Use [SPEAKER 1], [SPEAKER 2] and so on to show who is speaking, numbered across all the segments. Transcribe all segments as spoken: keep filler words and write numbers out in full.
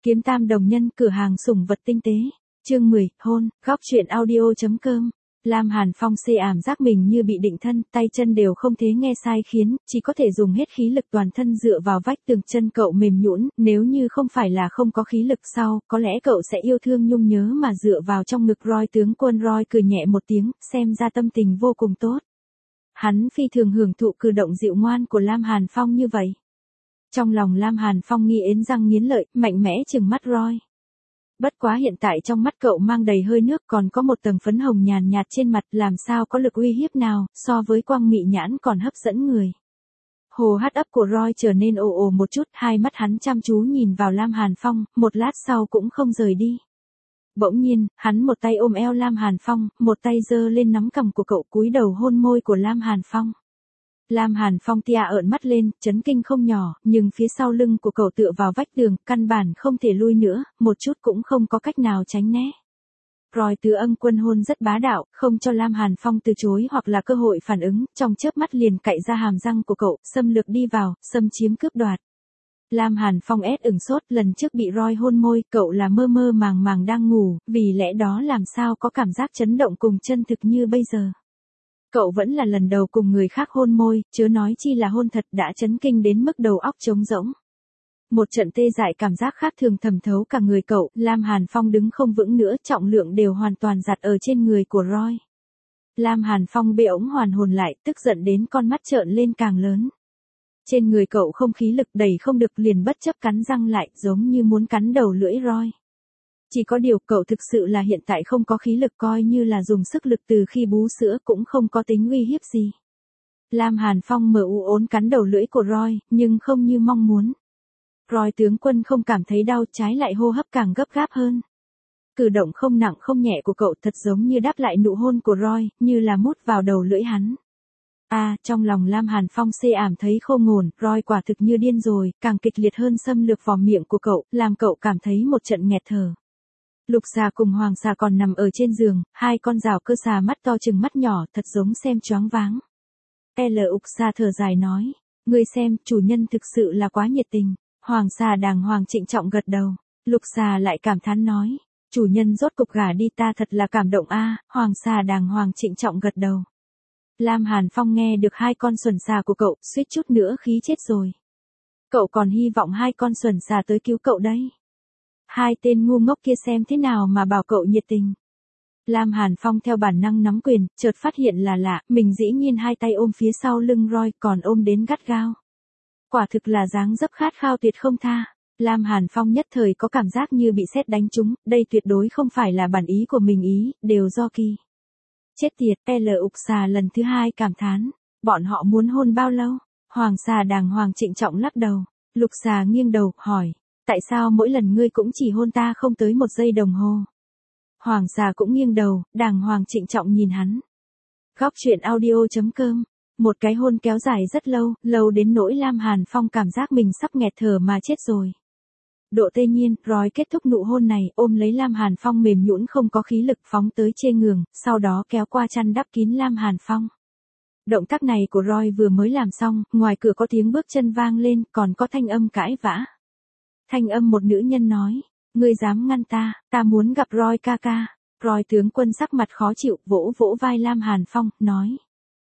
[SPEAKER 1] Kiếm Tam đồng nhân, cửa hàng sủng vật tinh tế. Chương mười, hôn, góc truyện audio.com. Lam Hàn Phong xê ảm giác mình như bị định thân, tay chân đều không thế nghe sai khiến, chỉ có thể dùng hết khí lực toàn thân dựa vào vách tường, chân cậu mềm nhũn, nếu như không phải là không có khí lực sau, có lẽ cậu sẽ yêu thương nhung nhớ mà dựa vào trong ngực Roy. Tướng quân Roy cười nhẹ một tiếng, xem ra tâm tình vô cùng tốt. Hắn phi thường hưởng thụ cử động dịu ngoan của Lam Hàn Phong như vậy. Trong lòng Lam Hàn Phong nghi ến răng nghiến lợi, mạnh mẽ trừng mắt Roy. Bất quá hiện tại trong mắt cậu mang đầy hơi nước, còn có một tầng phấn hồng nhàn nhạt trên mặt, làm sao có lực uy hiếp nào, so với quang mị nhãn còn hấp dẫn người. Hồ hắt ấp của Roy trở nên ồ ồ một chút, hai mắt hắn chăm chú nhìn vào Lam Hàn Phong, một lát sau cũng không rời đi. Bỗng nhiên, hắn một tay ôm eo Lam Hàn Phong, một tay giơ lên nắm cằm của cậu, cúi đầu hôn môi của Lam Hàn Phong. Lam Hàn Phong tia ợn mắt lên, chấn kinh không nhỏ, nhưng phía sau lưng của cậu tựa vào vách tường, căn bản không thể lui nữa, một chút cũng không có cách nào tránh né. Roy tứ âm quân hôn rất bá đạo, không cho Lam Hàn Phong từ chối hoặc là cơ hội phản ứng, trong chớp mắt liền cạy ra hàm răng của cậu, xâm lược đi vào, xâm chiếm cướp đoạt. Lam Hàn Phong ét ửng sốt, lần trước bị Roy hôn môi, cậu là mơ mơ màng màng đang ngủ, vì lẽ đó làm sao có cảm giác chấn động cùng chân thực như bây giờ. Cậu vẫn là lần đầu cùng người khác hôn môi, chớ nói chi là hôn thật, đã chấn kinh đến mức đầu óc trống rỗng. Một trận tê dại cảm giác khác thường thẩm thấu cả người cậu, Lam Hàn Phong đứng không vững nữa, trọng lượng đều hoàn toàn dạt ở trên người của Roy. Lam Hàn Phong bê ống hoàn hồn lại, tức giận đến con mắt trợn lên càng lớn. Trên người cậu không khí lực, đẩy không được, liền bất chấp cắn răng lại, giống như muốn cắn đầu lưỡi Roy. Chỉ có điều cậu thực sự là hiện tại không có khí lực, coi như là dùng sức lực từ khi bú sữa cũng không có tính uy hiếp gì. Lam Hàn Phong mở u ốn cắn đầu lưỡi của Roy, nhưng không như mong muốn. Roy tướng quân không cảm thấy đau, trái lại hô hấp càng gấp gáp hơn. Cử động không nặng không nhẹ của cậu thật giống như đáp lại nụ hôn của Roy, như là mút vào đầu lưỡi hắn. À, trong lòng Lam Hàn Phong xê ảm thấy khô ngồn, Roy quả thực như điên rồi, càng kịch liệt hơn xâm lược vào miệng của cậu, làm cậu cảm thấy một trận nghẹt thở. Lục xà cùng hoàng xà còn nằm ở trên giường, hai con rào cơ xà mắt to chừng mắt nhỏ, thật giống xem choáng váng. L ục xà thở dài nói, ngươi xem, chủ nhân thực sự là quá nhiệt tình. Hoàng xà đàng hoàng trịnh trọng gật đầu. Lục xà lại cảm thán nói, chủ nhân rốt cục gả đi, ta thật là cảm động a. Hoàng xà đàng hoàng trịnh trọng gật đầu. Lam Hàn Phong nghe được hai con xuẩn xà của cậu, suýt chút nữa khí chết rồi. Cậu còn hy vọng hai con xuẩn xà tới cứu cậu đấy. Hai tên ngu ngốc kia xem thế nào mà bảo cậu nhiệt tình. Lam Hàn Phong theo bản năng nắm quyền, chợt phát hiện là lạ, mình dĩ nhiên hai tay ôm phía sau lưng Roy, còn ôm đến gắt gao. Quả thực là dáng dấp khát khao tuyệt không tha. Lam Hàn Phong nhất thời có cảm giác như bị sét đánh trúng, đây tuyệt đối không phải là bản ý của mình ý, đều do kỳ. Chết tiệt, L ục xà lần thứ hai cảm thán, bọn họ muốn hôn bao lâu? Hoàng xà đàng hoàng trịnh trọng lắc đầu. Lục xà nghiêng đầu, hỏi, tại sao mỗi lần ngươi cũng chỉ hôn ta không tới một giây đồng hồ? Hoàng xà cũng nghiêng đầu, đàng hoàng trịnh trọng nhìn hắn. Góc truyện audio.com. Một cái hôn kéo dài rất lâu, lâu đến nỗi Lam Hàn Phong cảm giác mình sắp nghẹt thở mà chết rồi. Độ tê nhiên, Roy kết thúc nụ hôn này, ôm lấy Lam Hàn Phong mềm nhũn không có khí lực phóng tới trên giường, sau đó kéo qua chăn đắp kín Lam Hàn Phong. Động tác này của Roy vừa mới làm xong, ngoài cửa có tiếng bước chân vang lên, còn có thanh âm cãi vã. Thanh âm một nữ nhân nói, ngươi dám ngăn ta, ta muốn gặp Roy ca ca. Roy tướng quân sắc mặt khó chịu, vỗ vỗ vai Lam Hàn Phong, nói.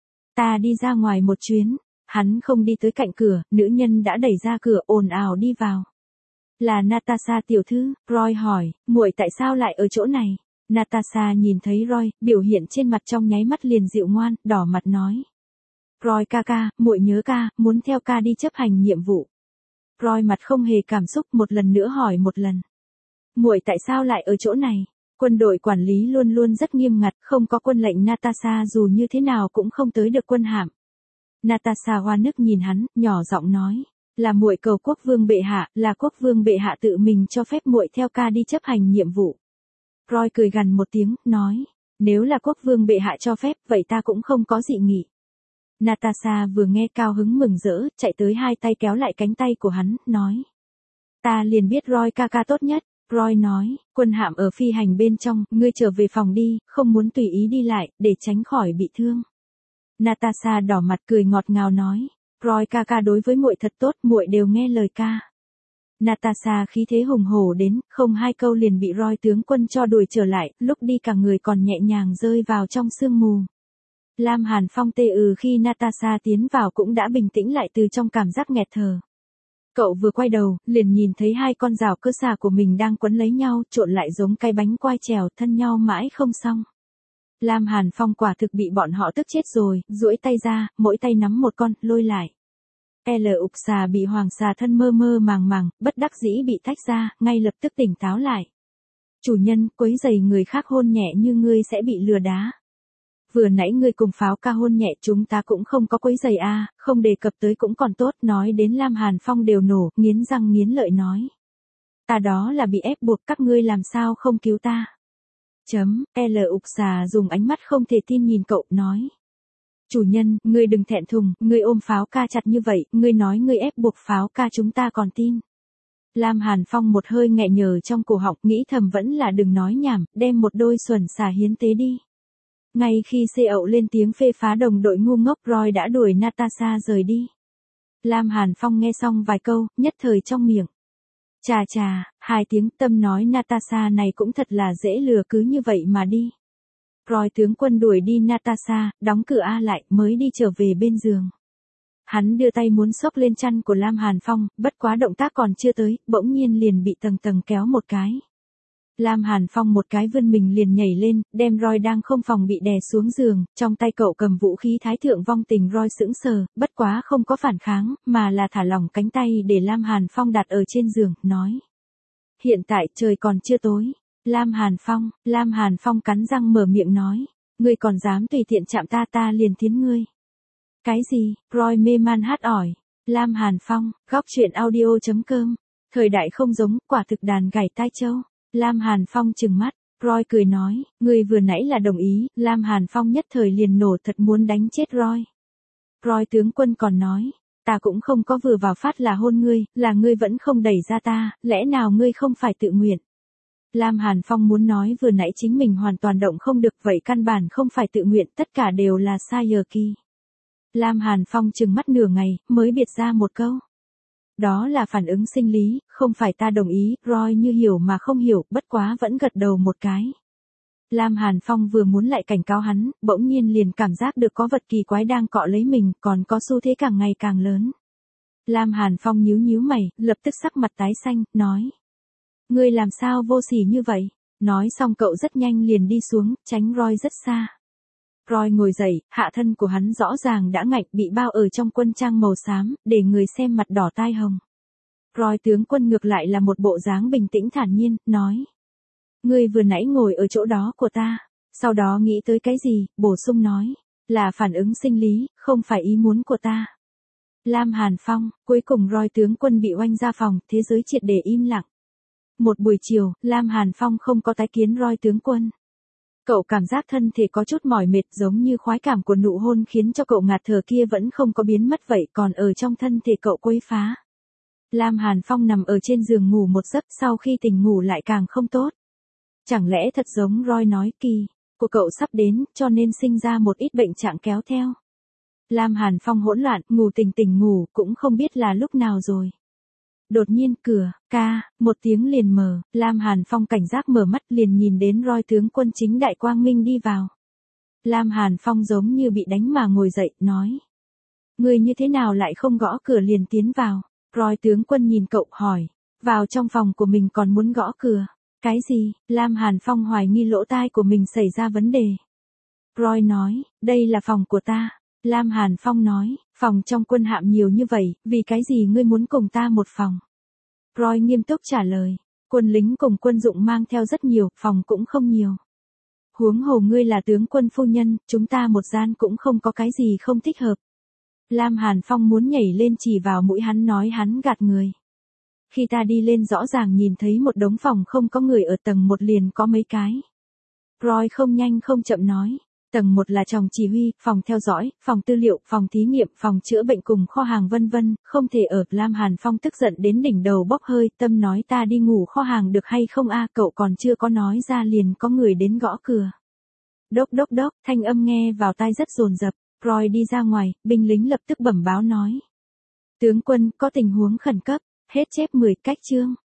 [SPEAKER 1] Ta đi ra ngoài một chuyến. Hắn không đi tới cạnh cửa, nữ nhân đã đẩy ra cửa ồn ào đi vào. Là Natasha tiểu thư. Roy hỏi, muội tại sao lại ở chỗ này? Natasha nhìn thấy Roy, biểu hiện trên mặt trong nháy mắt liền dịu ngoan, đỏ mặt nói. Roy ca ca, muội nhớ ca, muốn theo ca đi chấp hành nhiệm vụ. Roy mặt không hề cảm xúc, một lần nữa hỏi một lần. Muội tại sao lại ở chỗ này? Quân đội quản lý luôn luôn rất nghiêm ngặt, không có quân lệnh Natasha dù như thế nào cũng không tới được quân hạm. Natasha hoa nức nhìn hắn, nhỏ giọng nói, là muội cầu quốc vương bệ hạ, là quốc vương bệ hạ tự mình cho phép muội theo ca đi chấp hành nhiệm vụ. Roy cười gằn một tiếng, nói, nếu là quốc vương bệ hạ cho phép, vậy ta cũng không có dị nghị. Natasha vừa nghe cao hứng mừng rỡ, chạy tới hai tay kéo lại cánh tay của hắn, nói, ta liền biết Roy ca ca tốt nhất. Roy nói, quân hạm ở phi hành bên trong, ngươi trở về phòng đi, không muốn tùy ý đi lại, để tránh khỏi bị thương. Natasha đỏ mặt cười ngọt ngào nói, Roy ca ca đối với muội thật tốt, muội đều nghe lời ca. Natasha khí thế hùng hổ đến, không hai câu liền bị Roy tướng quân cho đuổi trở lại, lúc đi cả người còn nhẹ nhàng rơi vào trong sương mù. Lam Hàn Phong tê ừ khi Natasha tiến vào cũng đã bình tĩnh lại từ trong cảm giác nghẹt thở. Cậu vừa quay đầu, liền nhìn thấy hai con rào cơ xà của mình đang quấn lấy nhau, trộn lại giống cái bánh quai trèo, thân nhau mãi không xong. Lam Hàn Phong quả thực bị bọn họ tức chết rồi, duỗi tay ra, mỗi tay nắm một con, lôi lại. L ục xà bị hoàng xà thân mơ mơ màng màng, bất đắc dĩ bị tách ra, ngay lập tức tỉnh táo lại. Chủ nhân, quấy giày người khác hôn nhẹ như ngươi sẽ bị lừa đá. Vừa nãy ngươi cùng Pháo ca hôn nhẹ chúng ta cũng không có quấy giày a, không đề cập tới cũng còn tốt, nói đến Lam Hàn Phong đều nổ, nghiến răng nghiến lợi nói. Ta đó là bị ép buộc, các ngươi làm sao không cứu ta. Chấm, L ục xà dùng ánh mắt không thể tin nhìn cậu, nói. Chủ nhân, ngươi đừng thẹn thùng, ngươi ôm Pháo ca chặt như vậy, ngươi nói ngươi ép buộc Pháo ca chúng ta còn tin. Lam Hàn Phong một hơi nghẹ nhờ trong cổ họng, nghĩ thầm vẫn là đừng nói nhảm, đem một đôi xuẩn xà hiến tế đi. Ngay khi xê ậu lên tiếng phê phá đồng đội ngu ngốc, Roy đã đuổi Natasha rời đi. Lam Hàn Phong nghe xong vài câu, nhất thời trong miệng. Chà chà, hai tiếng tâm nói Natasha này cũng thật là dễ lừa, cứ như vậy mà đi. Roy tướng quân đuổi đi Natasha, đóng cửa A lại, mới đi trở về bên giường. Hắn đưa tay muốn xốc lên chăn của Lam Hàn Phong, bất quá động tác còn chưa tới, bỗng nhiên liền bị tầng tầng kéo một cái. Lam Hàn Phong một cái vươn mình liền nhảy lên, đem Roy đang không phòng bị đè xuống giường, trong tay cậu cầm vũ khí thái thượng vong tình. Roy sững sờ, bất quá không có phản kháng, mà là thả lỏng cánh tay để Lam Hàn Phong đặt ở trên giường, nói. Hiện tại trời còn chưa tối. Lam Hàn Phong, Lam Hàn Phong cắn răng mở miệng nói. Ngươi còn dám tùy tiện chạm ta ta liền thiến ngươi. Cái gì? Roy mê man hát ỏi. Lam Hàn Phong, góc truyện audio chấm com. Thời đại không giống, quả thực đàn gảy tai châu. Lam Hàn Phong trừng mắt, Roy cười nói, ngươi vừa nãy là đồng ý, Lam Hàn Phong nhất thời liền nổ, thật muốn đánh chết Roy. Roy tướng quân còn nói, ta cũng không có vừa vào phát là hôn ngươi, là ngươi vẫn không đẩy ra ta, lẽ nào ngươi không phải tự nguyện. Lam Hàn Phong muốn nói vừa nãy chính mình hoàn toàn động không được, vậy căn bản không phải tự nguyện, tất cả đều là sai giờ kỳ. Lam Hàn Phong trừng mắt nửa ngày, mới biệt ra một câu. Đó là phản ứng sinh lý, không phải ta đồng ý. Roy như hiểu mà không hiểu, bất quá vẫn gật đầu một cái. Lam Hàn Phong vừa muốn lại cảnh cáo hắn, bỗng nhiên liền cảm giác được có vật kỳ quái đang cọ lấy mình, còn có xu thế càng ngày càng lớn. Lam Hàn Phong nhíu nhíu mày, lập tức sắc mặt tái xanh, nói. Ngươi làm sao vô sỉ như vậy? Nói xong cậu rất nhanh liền đi xuống, tránh Roy rất xa. Roy ngồi dậy, hạ thân của hắn rõ ràng đã ngạnh, bị bao ở trong quân trang màu xám, để người xem mặt đỏ tai hồng. Roy tướng quân ngược lại là một bộ dáng bình tĩnh thản nhiên, nói. Ngươi vừa nãy ngồi ở chỗ đó của ta, sau đó nghĩ tới cái gì, bổ sung nói. Là phản ứng sinh lý, không phải ý muốn của ta. Lam Hàn Phong, cuối cùng Roy tướng quân bị oanh ra phòng, thế giới triệt để im lặng. Một buổi chiều, Lam Hàn Phong không có tái kiến Roy tướng quân. Cậu cảm giác thân thể có chút mỏi mệt, giống như khoái cảm của nụ hôn khiến cho cậu ngạt thở kia vẫn không có biến mất vậy, còn ở trong thân thể cậu quấy phá. Lam Hàn Phong nằm ở trên giường ngủ một giấc, sau khi tỉnh ngủ lại càng không tốt. Chẳng lẽ thật giống Roy nói, kỳ của cậu sắp đến, cho nên sinh ra một ít bệnh trạng kéo theo. Lam Hàn Phong hỗn loạn, ngủ tỉnh tỉnh ngủ, cũng không biết là lúc nào rồi. Đột nhiên cửa, ca, một tiếng liền mở, Lam Hàn Phong cảnh giác mở mắt liền nhìn đến Roy tướng quân chính đại quang minh đi vào. Lam Hàn Phong giống như bị đánh mà ngồi dậy, nói. Ngươi như thế nào lại không gõ cửa liền tiến vào? Roy tướng quân nhìn cậu hỏi, vào trong phòng của mình còn muốn gõ cửa. Cái gì? Lam Hàn Phong hoài nghi lỗ tai của mình xảy ra vấn đề. Roy nói, đây là phòng của ta. Lam Hàn Phong nói, phòng trong quân hạm nhiều như vậy, vì cái gì ngươi muốn cùng ta một phòng? Roy nghiêm túc trả lời, quân lính cùng quân dụng mang theo rất nhiều, phòng cũng không nhiều. Huống hồ ngươi là tướng quân phu nhân, chúng ta một gian cũng không có cái gì không thích hợp. Lam Hàn Phong muốn nhảy lên chỉ vào mũi hắn, nói hắn gạt người. Khi ta đi lên rõ ràng nhìn thấy một đống phòng không có người, ở tầng một liền có mấy cái. Roy không nhanh không chậm nói. Tầng một là phòng chỉ huy, phòng theo dõi, phòng tư liệu, phòng thí nghiệm, phòng chữa bệnh cùng kho hàng vân vân, không thể ở. Lam Hàn Phong tức giận đến đỉnh đầu bốc hơi, tâm nói ta đi ngủ kho hàng được hay không a? Cậu còn chưa có nói ra liền có người đến gõ cửa. Đốc đốc đốc, thanh âm nghe vào tai rất dồn dập. Roy đi ra ngoài, binh lính lập tức bẩm báo nói. Tướng quân, có tình huống khẩn cấp. Hết chép mười cách chương.